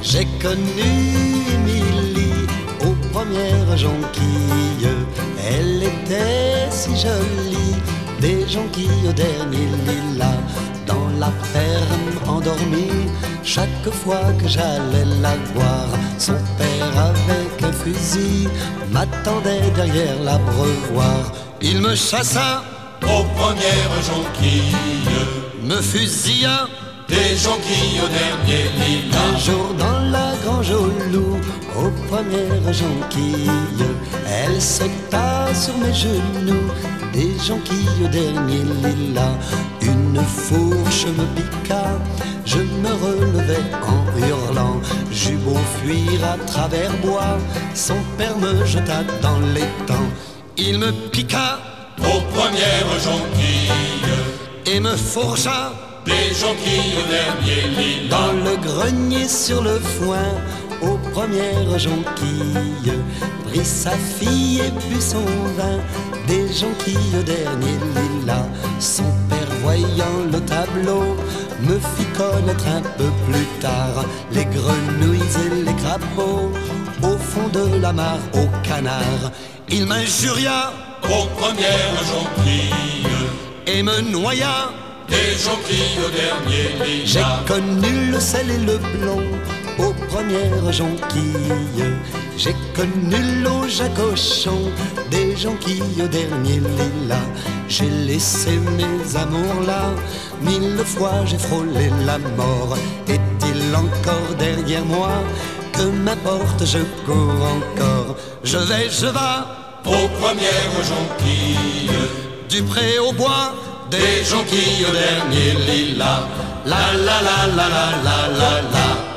J'ai connu Émilie aux premières jonquilles. Elle était si jolie, des jonquilles au dernier lilas. Dans la ferme endormie, chaque fois que j'allais la voir, son père avec un fusil m'attendait derrière l'abreuvoir. Il me chassa aux premières jonquilles, me fusilla des jonquilles au dernier lilas. un jour dans la grange au loup, aux premières jonquilles, elle sauta sur mes genoux, des jonquilles au dernier lilas. Une fourche me piqua, je me relevai en hurlant. J'eus beau fuir à travers bois, son père me jeta dans l'étang. Il me piqua aux premières jonquilles, et me fourcha des jonquilles au dernier lilas. dans le grenier sur le foin, aux premières jonquilles, prit sa fille et but son vin, des jonquilles au dernier lilas. Son père voyant le tableau me fit connaître un peu plus tard les grenouilles et les crapauds au fond de la mare au canard. Il m'injuria aux premières jonquilles, et me noya des jonquilles au dernier J'ai lilas. connu le sel et le blond aux premières jonquilles. J'ai connu l'eau jacochon, des jonquilles au dernier lilas. J'ai laissé mes amours là, 1000 fois j'ai frôlé la mort. Est-il encore derrière moi? Que m'importe, je cours encore. Je vais, je vas, Aux premières jonquilles, du pré au bois, des jonquilles au dernier lilas. la la la la la la la la.